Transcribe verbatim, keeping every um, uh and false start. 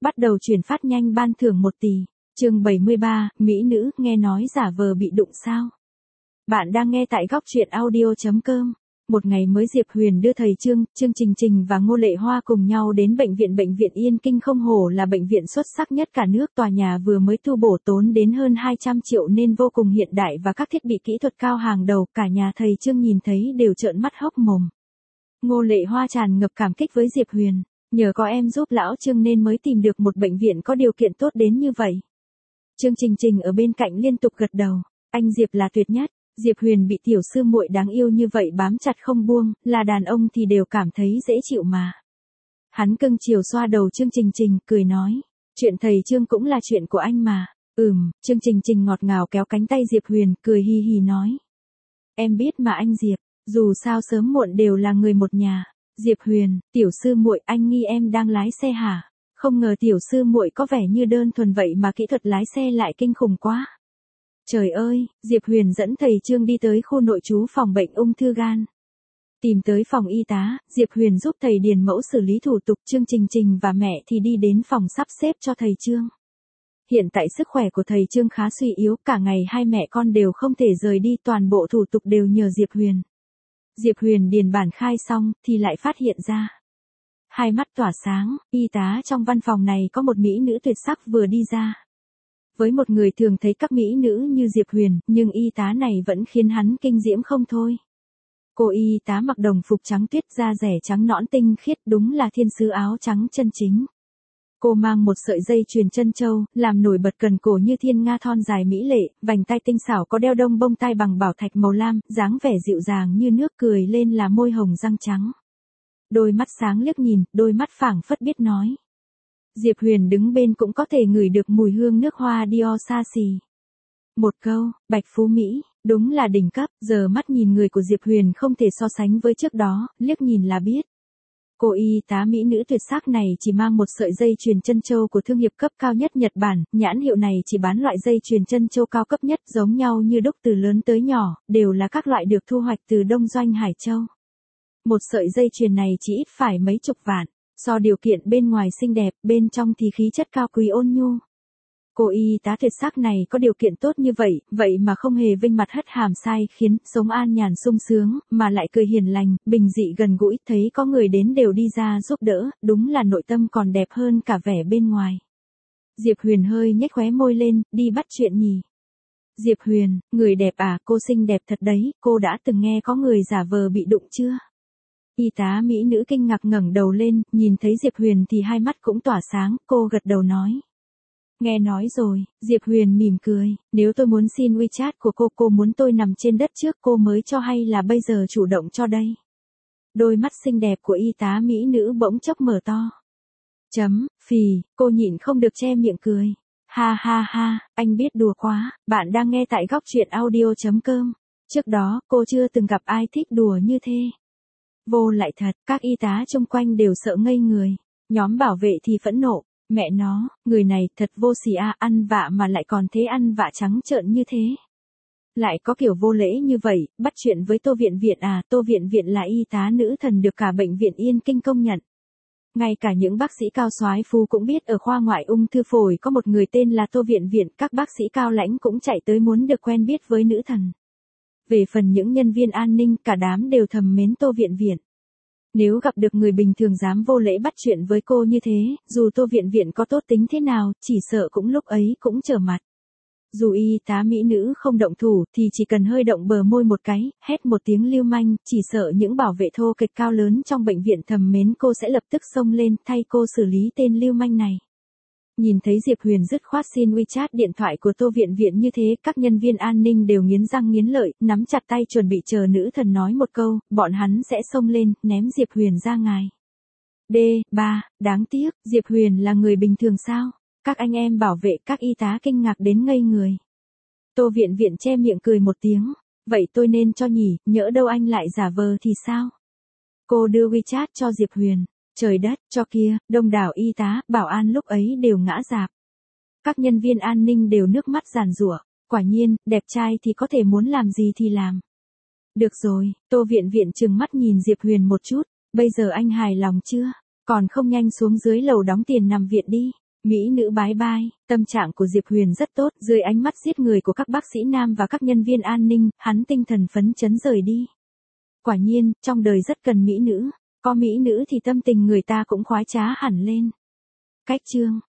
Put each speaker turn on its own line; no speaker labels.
bắt đầu chuyển phát nhanh ban thưởng một tỷ. Chương bảy mươi ba, mỹ nữ, nghe nói giả vờ bị đụng sao? Bạn đang nghe tại góc truyện audio chấm com. Một ngày mới Diệp Huyền đưa thầy Trương, Trương Trình Trình và Ngô Lệ Hoa cùng nhau đến bệnh viện bệnh viện Yên Kinh, không hổ là bệnh viện xuất sắc nhất cả nước. Tòa nhà vừa mới tu bổ tốn đến hơn hai trăm triệu nên vô cùng hiện đại và các thiết bị kỹ thuật cao hàng đầu. Cả nhà thầy Trương nhìn thấy đều trợn mắt hốc mồm. Ngô Lệ Hoa tràn ngập cảm kích với Diệp Huyền. Nhờ có em giúp lão Trương nên mới tìm được một bệnh viện có điều kiện tốt đến như vậy. Trương Trình Trình ở bên cạnh liên tục gật đầu. Anh Diệp là tuyệt nhất. Diệp Huyền bị tiểu sư muội đáng yêu như vậy bám chặt không buông, là đàn ông thì đều cảm thấy dễ chịu mà. Hắn cưng chiều xoa đầu Trương Trình Trình, cười nói. Chuyện thầy Trương cũng là chuyện của anh mà. Ừm, Trương Trình Trình ngọt ngào kéo cánh tay Diệp Huyền, cười hi hi nói. Em biết mà anh Diệp, dù sao sớm muộn đều là người một nhà. Diệp Huyền, tiểu sư muội, anh nghi em đang lái xe hả? Không ngờ tiểu sư muội có vẻ như đơn thuần vậy mà kỹ thuật lái xe lại kinh khủng quá. Trời ơi, Diệp Huyền dẫn thầy Trương đi tới khu nội trú phòng bệnh ung thư gan. Tìm tới phòng y tá, Diệp Huyền giúp thầy điền mẫu xử lý thủ tục. Trương Trình Trình và mẹ thì đi đến phòng sắp xếp cho thầy Trương. Hiện tại sức khỏe của thầy Trương khá suy yếu, cả ngày hai mẹ con đều không thể rời đi, toàn bộ thủ tục đều nhờ Diệp Huyền. Diệp Huyền điền bản khai xong thì lại phát hiện ra. Hai mắt tỏa sáng, y tá trong văn phòng này có một mỹ nữ tuyệt sắc vừa đi ra. Với một người thường thấy các mỹ nữ như Diệp Huyền, nhưng y tá này vẫn khiến hắn kinh diễm không thôi. Cô y tá mặc đồng phục trắng tuyết, da dẻ trắng nõn tinh khiết, đúng là thiên sứ áo trắng chân chính. Cô mang một sợi dây chuyền chân châu, làm nổi bật cần cổ như thiên nga thon dài mỹ lệ, vành tai tinh xảo, có đeo đông bông tai bằng bảo thạch màu lam, dáng vẻ dịu dàng như nước, cười lên là môi hồng răng trắng. Đôi mắt sáng liếc nhìn, đôi mắt phảng phất biết nói. Diệp Huyền đứng bên cũng có thể ngửi được mùi hương nước hoa Dior xa xỉ. Một câu, Bạch Phú Mỹ, đúng là đỉnh cấp. Giờ mắt nhìn người của Diệp Huyền không thể so sánh với trước đó, liếc nhìn là biết. Cô y tá mỹ nữ tuyệt sắc này chỉ mang một sợi dây chuyền chân châu của thương hiệu cấp cao nhất Nhật Bản, nhãn hiệu này chỉ bán loại dây chuyền chân châu cao cấp nhất, giống nhau như đúc từ lớn tới nhỏ, đều là các loại được thu hoạch từ Đông Doanh Hải Châu. Một sợi dây chuyền này chỉ ít phải mấy chục vạn. So điều kiện bên ngoài xinh đẹp, bên trong thì khí chất cao quý ôn nhu. Cô y tá tuyệt sắc này có điều kiện tốt như vậy, vậy mà không hề vênh mặt hất hàm sai khiến, sống an nhàn sung sướng, mà lại cười hiền lành, bình dị gần gũi, thấy có người đến đều đi ra giúp đỡ, đúng là nội tâm còn đẹp hơn cả vẻ bên ngoài. Diệp Huyền hơi nhếch khóe môi lên, đi bắt chuyện nhỉ. Diệp Huyền, người đẹp à, cô xinh đẹp thật đấy, cô đã từng nghe có người giả vờ bị đụng chưa? Y tá mỹ nữ kinh ngạc ngẩng đầu lên, nhìn thấy Diệp Huyền thì hai mắt cũng tỏa sáng, cô gật đầu nói. Nghe nói rồi, Diệp Huyền mỉm cười, nếu tôi muốn xin WeChat của cô, cô muốn tôi nằm trên đất trước cô mới cho hay là bây giờ chủ động cho đây? Đôi mắt xinh đẹp của y tá mỹ nữ bỗng chốc mở to. Chấm, phì, cô nhịn không được che miệng cười. Ha ha ha, anh biết đùa quá, bạn đang nghe tại góc truyện audio chấm com. Trước đó, cô chưa từng gặp ai thích đùa như thế. Vô lại thật, các y tá xung quanh đều sợ ngây người. Nhóm bảo vệ thì phẫn nộ. Mẹ nó, người này thật vô sỉ à, ăn vạ mà lại còn thế, ăn vạ trắng trợn như thế. Lại có kiểu vô lễ như vậy, bắt chuyện với Tô Viện Viện à, Tô Viện Viện là y tá nữ thần được cả bệnh viện Yên Kinh công nhận. Ngay cả những bác sĩ cao soái phu cũng biết ở khoa ngoại ung thư phổi có một người tên là Tô Viện Viện, các bác sĩ cao lãnh cũng chạy tới muốn được quen biết với nữ thần. Về phần những nhân viên an ninh, cả đám đều thầm mến Tô Viện Viện. Nếu gặp được người bình thường dám vô lễ bắt chuyện với cô như thế, dù Tô Viện Viện có tốt tính thế nào, chỉ sợ cũng lúc ấy cũng trở mặt. Dù y tá mỹ nữ không động thủ, thì chỉ cần hơi động bờ môi một cái, hét một tiếng lưu manh, chỉ sợ những bảo vệ thô kệch cao lớn trong bệnh viện thầm mến cô sẽ lập tức xông lên thay cô xử lý tên lưu manh này. Nhìn thấy Diệp Huyền dứt khoát xin WeChat điện thoại của Tô Viện Viện như thế, các nhân viên an ninh đều nghiến răng nghiến lợi, nắm chặt tay chuẩn bị chờ nữ thần nói một câu, bọn hắn sẽ xông lên, ném Diệp Huyền ra ngoài. D, ba, đáng tiếc, Diệp Huyền là người bình thường sao? Các anh em bảo vệ, các y tá kinh ngạc đến ngây người. Tô Viện Viện che miệng cười một tiếng, vậy tôi nên cho nhỉ, nhỡ đâu anh lại giả vờ thì sao? Cô đưa WeChat cho Diệp Huyền. Trời đất, cho kia, đông đảo y tá, bảo an lúc ấy đều ngã rạp. Các nhân viên an ninh đều nước mắt giàn giụa, quả nhiên, đẹp trai thì có thể muốn làm gì thì làm. Được rồi, Tô Viện Viện trừng mắt nhìn Diệp Huyền một chút, bây giờ anh hài lòng chưa? Còn không nhanh xuống dưới lầu đóng tiền nằm viện đi. Mỹ nữ bái bai, tâm trạng của Diệp Huyền rất tốt, dưới ánh mắt giết người của các bác sĩ nam và các nhân viên an ninh, hắn tinh thần phấn chấn rời đi. Quả nhiên, trong đời rất cần mỹ nữ, có mỹ nữ thì tâm tình người ta cũng khoái trá hẳn lên. Cách chương